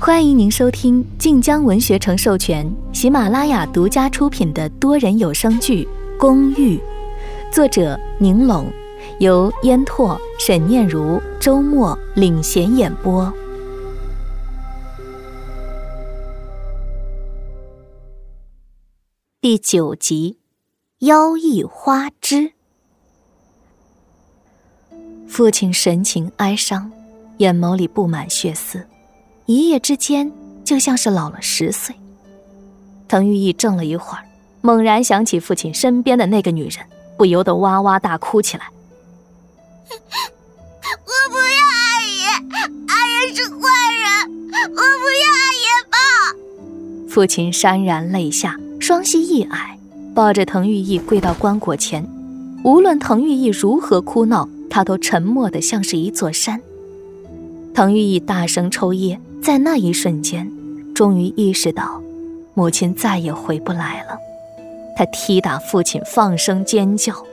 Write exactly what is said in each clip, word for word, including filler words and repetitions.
欢迎您收听晋江文学城授权、喜马拉雅独家出品的多人有声剧《公寓》，作者宁拢，由烟拓、沈念如、周末领衔演播。第九集，妖异花枝。父亲神情哀伤，眼眸里布满血丝，一夜之间就像是老了十岁。滕玉意怔了一会儿，猛然想起父亲身边的那个女人，不由得哇哇大哭起来。 我不要阿爷，阿爷是坏人，我不要阿爷抱。 父亲潸然泪下，双膝一矮，抱着滕玉意跪到棺椁前。无论滕玉意如何哭闹，他都沉默得像是一座山。滕玉意大声抽噎，在那一瞬间终于意识到母亲再也回不来了。他踢打父亲，放声尖叫。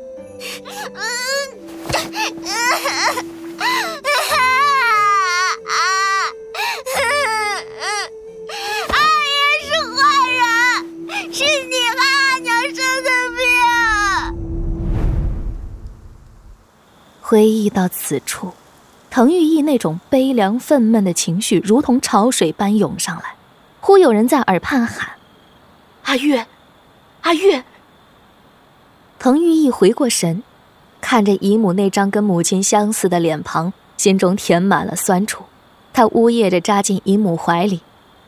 阿爷是坏人，是你和阿娘生的病。 回忆到此处，滕玉意那种悲凉愤懑的情绪如同潮水般涌上来，忽有人在耳畔喊：阿月，阿月。滕玉意回过神，看着姨母那张跟母亲相似的脸庞，心中填满了酸楚。他呜咽着扎进姨母怀里。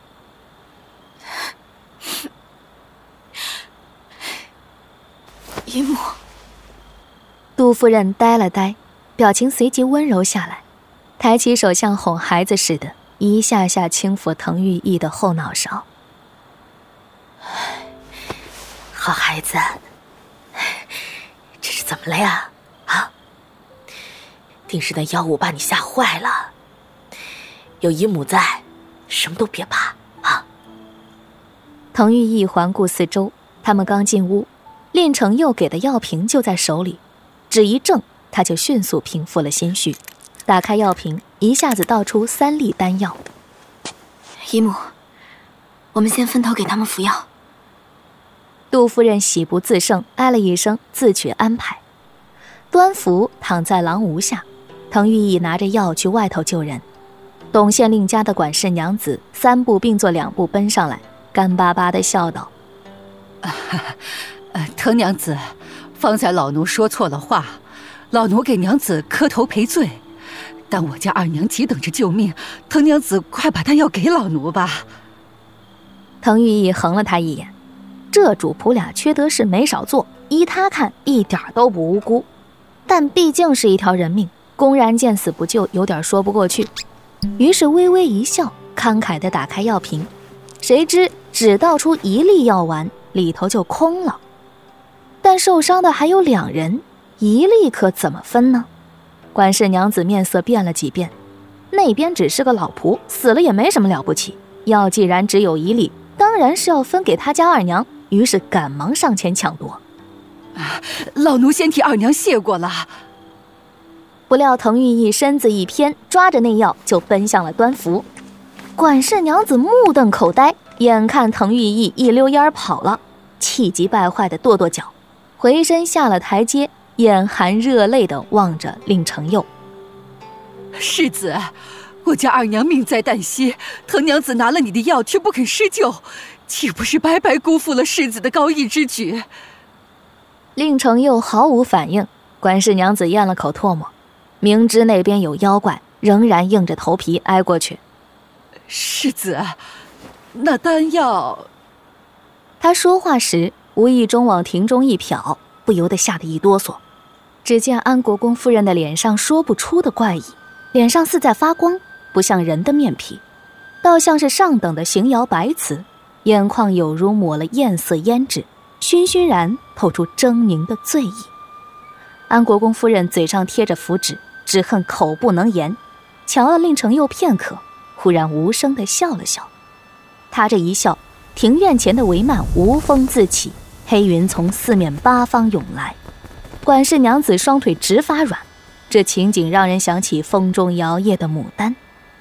姨母。 杜夫人呆了呆，表情随即温柔下来，抬起手像哄孩子似的，一下下轻抚滕玉意的后脑勺。 好孩子，这是怎么了呀？啊，定是那妖物把你吓坏了。有姨母在，什么都别怕啊。 滕玉意环顾四周，他们刚进屋，令程佑给的药瓶就在手里，只一怔，他就迅速平复了心绪，打开药瓶，一下子倒出三粒丹药。 姨母，我们先分头给他们服药。 杜夫人喜不自胜，哎了一声，自取安排。端福躺在廊屋下，滕玉意拿着药去外头救人。董县令家的管事娘子三步并作两步奔上来，干巴巴地笑道： 呃，滕娘子，方才老奴说错了话，老奴给娘子磕头赔罪。但我家二娘急等着救命，滕娘子快把丹药给老奴吧。 滕玉意横了他一眼，这主仆俩缺德事没少做，依他看一点都不无辜，但毕竟是一条人命，公然见死不救，有点说不过去。于是微微一笑，慷慨地打开药瓶，谁知只倒出一粒药丸，里头就空了。但受伤的还有两人，一粒可怎么分呢？管事娘子面色变了几变，那边只是个老仆，死了也没什么了不起，药既然只有一粒，当然是要分给他家二娘，于是赶忙上前抢夺。 啊，老奴先替二娘谢过了。 不料滕玉意身子一偏，抓着那药就奔向了端福。管事娘子目瞪口呆，眼看滕玉意一溜烟跑了，气急败坏地跺跺脚，回身下了台阶，眼含热泪地望着令程佑。 世子，我家二娘命在旦夕，滕娘子拿了你的药却不肯施救，岂不是白白辜负了世子的高义之举？ 令程佑毫无反应，管事娘子咽了口唾沫，明知那边有妖怪，仍然硬着头皮挨过去。 世子，那丹药…… 他说话时无意中往庭中一瞟，不由得吓得一哆嗦。只见安国公夫人的脸上说不出的怪异，脸上似在发光，不像人的面皮，倒像是上等的邢窑白瓷，眼眶有如抹了艳色胭脂，熏熏然透出狰狞的醉意。安国公夫人嘴上贴着符纸，只恨口不能言，瞧了令程佑片刻，忽然无声地笑了笑。他这一笑，庭院前的帷幔无风自起，黑云从四面八方涌来。管事娘子双腿直发软，这情景让人想起风中摇曳的牡丹。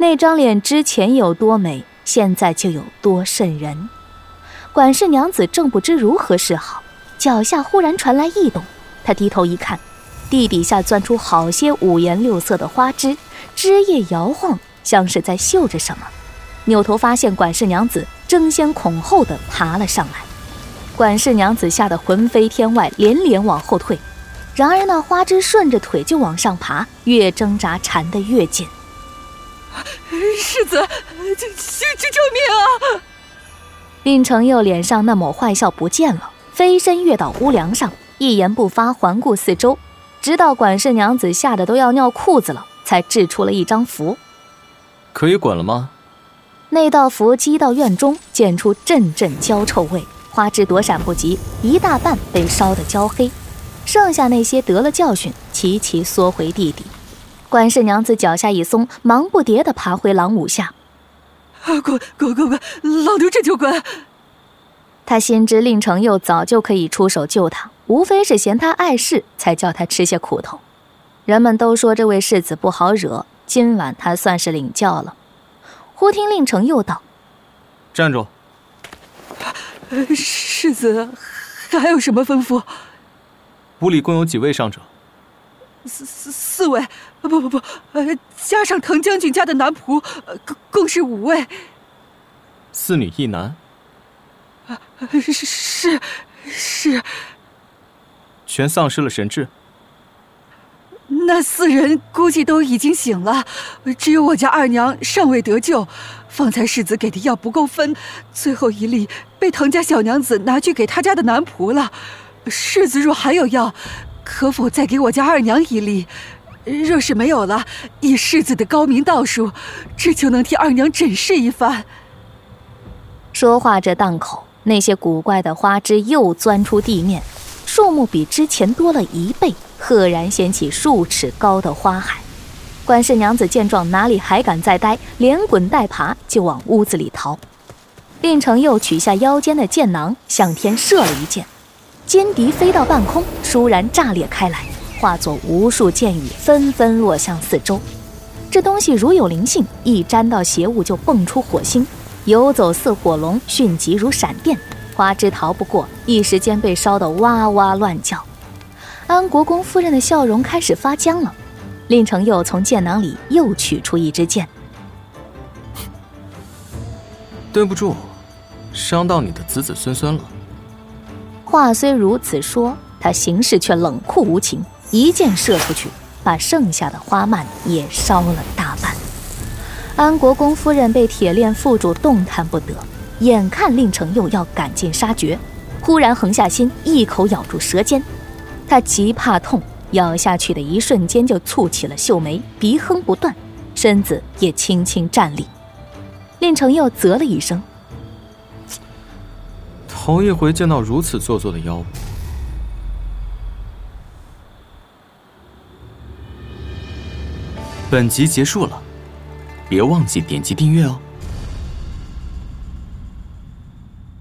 那张脸之前有多美，现在就有多瘆人。管事娘子正不知如何是好，脚下忽然传来异动，她低头一看，地底下钻出好些五颜六色的花枝，枝叶摇晃，像是在嗅着什么。扭头发现管事娘子争先恐后地爬了上来，管事娘子吓得魂飞天外，连连往后退。然而那花枝顺着腿就往上爬，越挣扎缠得越紧。 世子，救救救命啊！ 令程佑脸上那抹坏笑不见了，飞身跃到屋梁上，一言不发，环顾四周，直到管事娘子吓得都要尿裤子了，才掷出了一张符。 可以滚了吗？ 那道符击到院中，溅出阵阵焦臭味，花枝躲闪不及，一大半被烧得焦黑，剩下那些得了教训，齐齐缩回地底。管事娘子脚下一松，忙不迭地爬回廊庑下。 滚滚滚滚！老牛这就滚！ 他心知令程佑早就可以出手救他，无非是嫌他碍事，才叫他吃些苦头。人们都说这位世子不好惹，今晚他算是领教了。忽听令程佑道：“ 站住！” 世子还有什么吩咐？ 屋里共有几位上者？ 四四四位，不不不，呃，加上滕将军家的男仆，呃，共共是五位。 四女一男。 啊，是是是。 全丧失了神智。 那四人估计都已经醒了，只有我家二娘尚未得救。方才世子给的药不够分，最后一粒被滕家小娘子拿去给他家的男仆了。世子若还有药，可否再给我家二娘一粒？若是没有了，以世子的高明道术，这就能替二娘诊视一番。 说话这档口，那些古怪的花枝又钻出地面，数目比之前多了一倍，赫然掀起数尺高的花海。管事娘子见状，哪里还敢再待，连滚带爬就往屋子里逃。令程佑取下腰间的箭囊，向天射了一箭，金笛飞到半空，倏然炸裂开来，化作无数箭雨，纷纷落向四周。这东西如有灵性，一沾到邪物就蹦出火星，游走似火龙，迅疾如闪电，花枝逃不过，一时间被烧得哇哇乱叫。安国公夫人的笑容开始发僵了。令程佑从箭囊里又取出一支箭。 对不住，伤到你的子子孙孙了。 话虽如此说，他行事却冷酷无情，一箭射出去，把剩下的花蔓也烧了大半。安国公夫人被铁链缚住，动弹不得，眼看令程佑要赶尽杀绝，忽然横下心，一口咬住舌尖。他极怕痛，咬下去的一瞬间就蹙起了秀眉，鼻哼不断，身子也轻轻站立。令程佑啧了一声， 头一回见到如此做作的妖物。本集结束了，别忘记点击订阅哦。